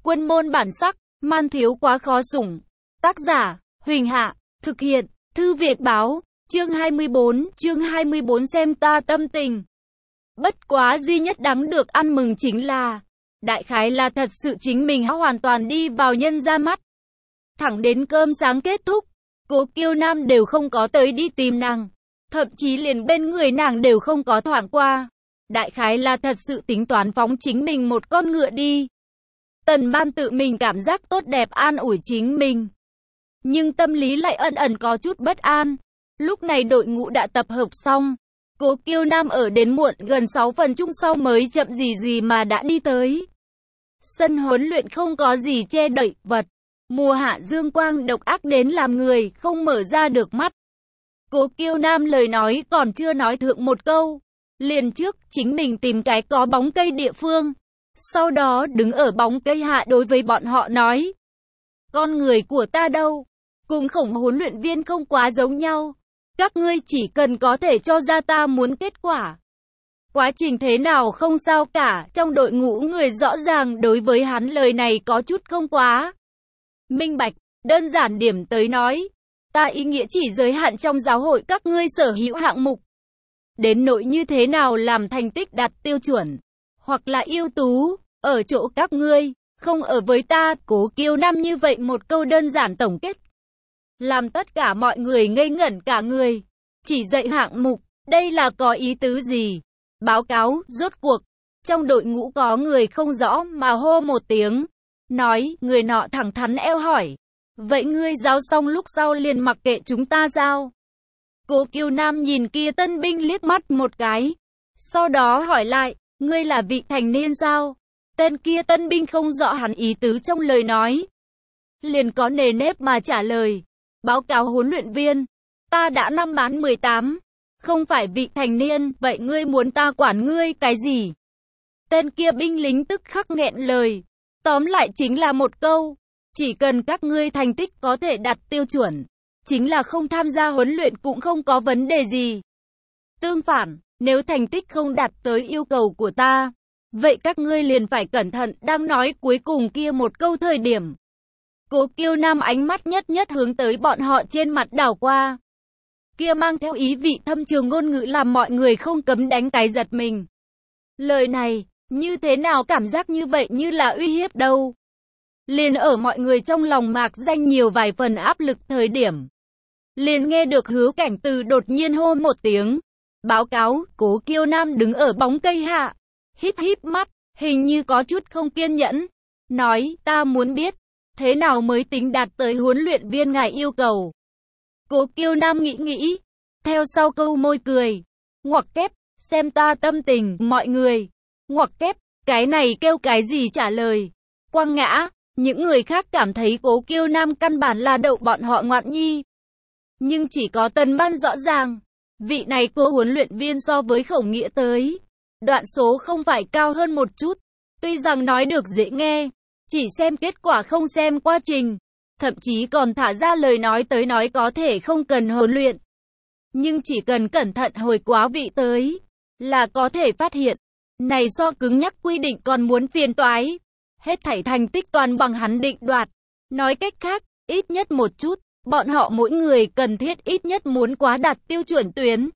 Quân môn bản sắc, man thiếu quá khó sủng. Tác giả, Huỳnh Hạ, thực hiện, Thư Viện Báo, chương 24 xem ta tâm tình. Bất quá duy nhất đáng được ăn mừng chính là, đại khái là thật sự chính mình hoàn toàn đi vào nhân ra mắt. Thẳng đến cơm sáng kết thúc, Cố Kiêu Nam đều không có tới đi tìm nàng, thậm chí liền bên người nàng đều không có thoảng qua. Đại khái là thật sự tính toán phóng chính mình một con ngựa đi. Tần Ban tự mình cảm giác tốt đẹp an ủi chính mình, nhưng tâm lý lại ẩn ẩn có chút bất an. Lúc này đội ngũ đã tập hợp xong, Cố Kiêu Nam ở đến muộn gần 6 phần chung sau mới chậm gì mà đã đi tới. Sân huấn luyện không có gì che đậy vật, mùa hạ dương quang độc ác đến làm người không mở ra được mắt. Cố Kiêu Nam lời nói còn chưa nói thượng một câu, liền trước chính mình tìm cái có bóng cây địa phương, sau đó đứng ở bóng cây hạ đối với bọn họ nói: con người của ta đâu, cùng khổng huấn luyện viên không quá giống nhau, các ngươi chỉ cần có thể cho ra ta muốn kết quả. Quá trình thế nào không sao cả, trong đội ngũ người rõ ràng đối với hắn lời này có chút không quá minh bạch. Đơn giản điểm tới nói, ta ý nghĩa chỉ giới hạn trong giáo hội các ngươi sở hữu hạng mục. Đến nỗi như thế nào làm thành tích đạt tiêu chuẩn, hoặc là ưu tú, ở chỗ các ngươi, không ở với ta. Cố Kiêu Nam như vậy một câu đơn giản tổng kết, làm tất cả mọi người ngây ngẩn cả người. Chỉ dạy hạng mục, đây là có ý tứ gì? Báo cáo, rốt cuộc, trong đội ngũ có người không rõ mà hô một tiếng, nói, người nọ thẳng thắn eo hỏi, vậy ngươi giáo xong lúc sau liền mặc kệ chúng ta sao? Cố Kiêu Nam nhìn kia tân binh liếc mắt một cái, sau đó hỏi lại, ngươi là vị thành niên sao? Tên kia tân binh không rõ hắn ý tứ trong lời nói, liền có nề nếp mà trả lời, báo cáo huấn luyện viên, ta đã năm mãn 18, không phải vị thành niên, vậy ngươi muốn ta quản ngươi cái gì? Tên kia binh lính tức khắc nghẹn lời, tóm lại chính là một câu, chỉ cần các ngươi thành tích có thể đạt tiêu chuẩn, chính là không tham gia huấn luyện cũng không có vấn đề gì. Tương phản, nếu thành tích không đạt tới yêu cầu của ta, vậy các ngươi liền phải cẩn thận. Đang nói cuối cùng kia một câu thời điểm, Cố Kiêu Nam ánh mắt nhất hướng tới bọn họ trên mặt đảo qua. Kia mang theo ý vị thâm trường ngôn ngữ làm mọi người không cấm đánh cái giật mình. Lời này, như thế nào cảm giác như vậy như là uy hiếp đâu. Liền ở mọi người trong lòng mạc danh nhiều vài phần áp lực thời điểm, liền nghe được Hứa Cảnh Từ đột nhiên hô một tiếng, báo cáo. Cố Kiêu Nam đứng ở bóng cây hạ, híp mắt, hình như có chút không kiên nhẫn, nói, ta muốn biết, thế nào mới tính đạt tới huấn luyện viên ngài yêu cầu? Cố Kiêu Nam nghĩ, theo sau câu môi cười, ngoặc kép, xem ta tâm tình, mọi người, ngoặc kép, cái này kêu cái gì trả lời, quăng ngã. Những người khác cảm thấy Cố Kiêu Nam căn bản là đậu bọn họ ngoạn nhi. Nhưng chỉ có Tần Ban rõ ràng, vị này cô huấn luyện viên so với Khổng Nghĩa tới, đoạn số không phải cao hơn một chút. Tuy rằng nói được dễ nghe, chỉ xem kết quả không xem quá trình, thậm chí còn thả ra lời nói tới nói có thể không cần huấn luyện. Nhưng chỉ cần cẩn thận hồi quá vị tới, là có thể phát hiện, này so cứng nhắc quy định còn muốn phiền toái. Hết thảy thành tích toàn bằng hắn định đoạt. Nói cách khác, ít nhất một chút, bọn họ mỗi người cần thiết ít nhất muốn quá đạt tiêu chuẩn tuyến.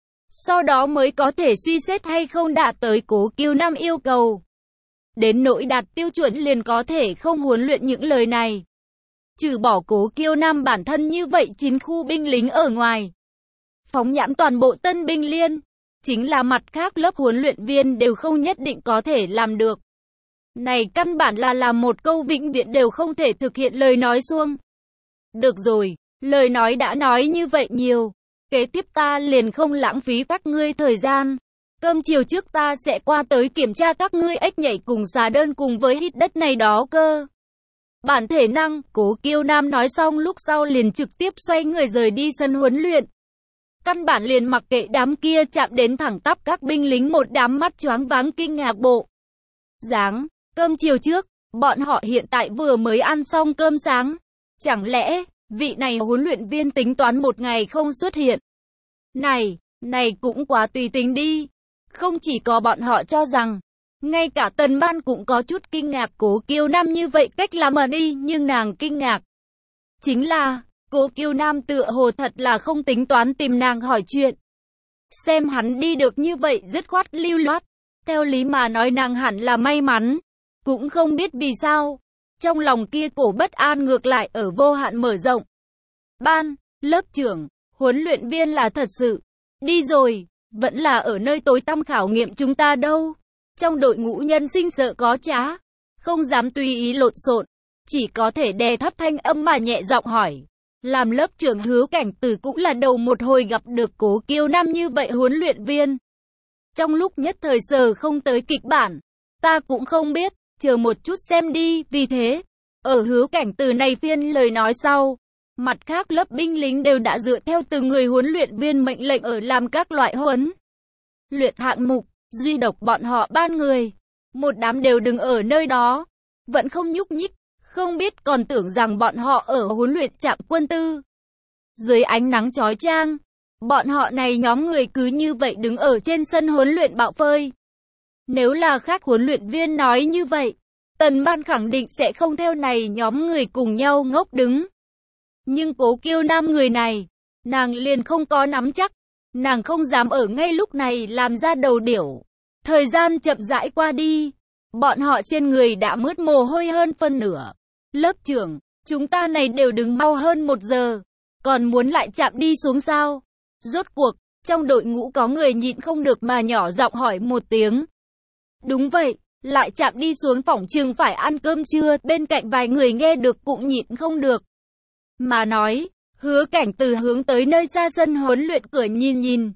Sau đó mới có thể suy xét hay không đạt tới Cố Kiêu Nam yêu cầu. Đến nỗi đạt tiêu chuẩn liền có thể không huấn luyện những lời này. Trừ bỏ Cố Kiêu Nam bản thân như vậy 9 khu binh lính ở ngoài, phóng nhãn toàn bộ tân binh liên, chính là mặt khác lớp huấn luyện viên đều không nhất định có thể làm được. Này căn bản là làm một câu vĩnh viễn đều không thể thực hiện lời nói suông. Được rồi, lời nói đã nói như vậy nhiều, kế tiếp ta liền không lãng phí các ngươi thời gian. Cơm chiều trước ta sẽ qua tới kiểm tra các ngươi ếch nhảy cùng xà đơn cùng với hít đất này đó cơ. Bản thể năng, Cố Kiêu Nam nói xong lúc sau liền trực tiếp xoay người rời đi sân huấn luyện. Căn bản liền mặc kệ đám kia chạm đến thẳng tắp các binh lính một đám mắt choáng váng kinh ngạc bộ dáng. Cơm chiều trước, bọn họ hiện tại vừa mới ăn xong cơm sáng. Chẳng lẽ, vị này huấn luyện viên tính toán một ngày không xuất hiện? Này cũng quá tùy tính đi. Không chỉ có bọn họ cho rằng, Ngay cả Tần Ban cũng có chút kinh ngạc Cố Kiều Nam như vậy cách làm ở đi, nhưng nàng kinh ngạc chính là Cố Kiều Nam tựa hồ thật là không tính toán tìm nàng hỏi chuyện. Xem hắn đi được như vậy dứt khoát lưu loát, theo lý mà nói nàng hẳn là may mắn, cũng không biết vì sao, trong lòng kia cổ bất an ngược lại ở vô hạn mở rộng. Ban, lớp trưởng, huấn luyện viên là thật sự đi rồi, vẫn là ở nơi tối tăm khảo nghiệm chúng ta đâu. Trong đội ngũ nhân sinh sợ có trá, không dám tùy ý lộn xộn, chỉ có thể đè thấp thanh âm mà nhẹ giọng hỏi. Làm lớp trưởng Hứa Cảnh Từ cũng là đầu một hồi gặp được Cố Kiều Nam như vậy huấn luyện viên. Trong lúc nhất thời sờ không tới kịch bản, ta cũng không biết, chờ một chút xem đi, vì thế, ở Hứa Cảnh Từ này phiên lời nói sau, mặt khác lớp binh lính đều đã dựa theo từng người huấn luyện viên mệnh lệnh ở làm các loại huấn luyện hạng mục, duy độc bọn họ ban người, một đám đều đứng ở nơi đó, vẫn không nhúc nhích, không biết còn tưởng rằng bọn họ ở huấn luyện trạm quân tư. Dưới ánh nắng chói chang, bọn họ này nhóm người cứ như vậy đứng ở trên sân huấn luyện bạo phơi. Nếu là khác huấn luyện viên nói như vậy, Tần Ban khẳng định sẽ không theo này nhóm người cùng nhau ngốc đứng. Nhưng Cố Kiều Nam người này, nàng liền không có nắm chắc, nàng không dám ở ngay lúc này làm ra đầu điểu. Thời gian chậm rãi qua đi, bọn họ trên người đã mướt mồ hôi hơn phân nửa. Lớp trưởng, chúng ta này đều đứng mau hơn 1 giờ, còn muốn lại chạm đi xuống sao? Rốt cuộc, trong đội ngũ có người nhịn không được mà nhỏ giọng hỏi một tiếng. Đúng vậy, lại chạm đi xuống phỏng chừng phải ăn cơm trưa, bên cạnh vài người nghe được cũng nhịn không được. Mà nói, Hứa Cảnh Từ hướng tới nơi xa sân huấn luyện cửa nhìn nhìn.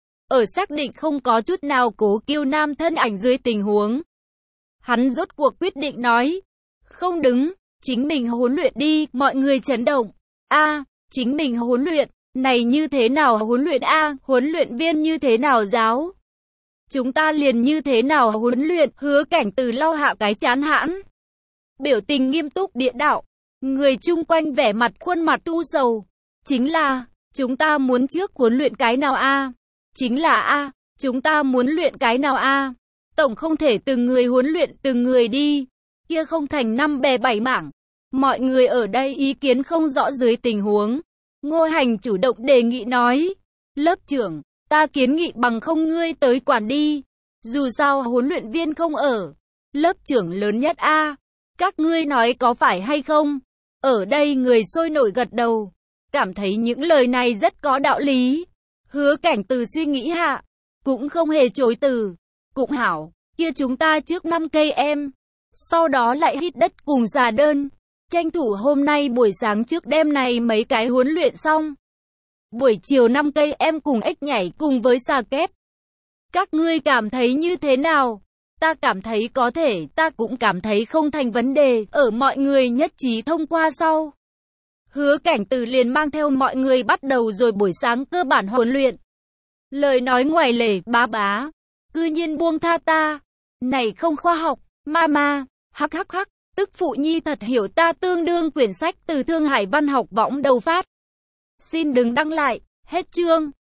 Ở xác định không có chút nào Cố Kiều Nam thân ảnh dưới tình huống, hắn rốt cuộc quyết định nói, không đứng, chính mình huấn luyện đi, mọi người chấn động. Chính mình huấn luyện, này như thế nào huấn luyện huấn luyện viên như thế nào giáo? Chúng ta liền như thế nào huấn luyện? Hứa Cảnh Từ lau hạ cái chán hãn, biểu tình nghiêm túc địa đạo. Người chung quanh vẻ mặt khuôn mặt tu sầu. Chính là, chúng ta muốn trước huấn luyện cái nào Chính là chúng ta muốn luyện cái nào Tổng không thể từng người huấn luyện từng người đi. Kia không thành 5 bè 7 mảng. Mọi người ở đây ý kiến không rõ dưới tình huống. Ngô Hành chủ động đề nghị nói. Lớp trưởng, ta kiến nghị bằng không ngươi tới quản đi. Dù sao huấn luyện viên không ở. Lớp trưởng lớn nhất các ngươi nói có phải hay không? Ở đây người sôi nổi gật đầu, cảm thấy những lời này rất có đạo lý. Hứa Cảnh Từ suy nghĩ hạ, cũng không hề chối từ. Cũng hảo, kia chúng ta trước 5 cây em, sau đó lại hít đất cùng xà đơn. Tranh thủ hôm nay buổi sáng trước đêm này mấy cái huấn luyện xong. Buổi chiều 5 cây em cùng ếch nhảy cùng với xà kép. Các ngươi cảm thấy như thế nào? Ta cảm thấy có thể, ta cũng cảm thấy không thành vấn đề, ở mọi người nhất trí thông qua sau. Hứa Cảnh Từ liền mang theo mọi người bắt đầu rồi buổi sáng cơ bản huấn luyện. Lời nói ngoài lề, bá, cư nhiên buông tha ta. Này không khoa học, mama, hắc, tức phụ nhi thật hiểu ta tương đương quyển sách từ Thương Hải Văn học võng đầu phát. Xin đừng đăng lại, hết chương.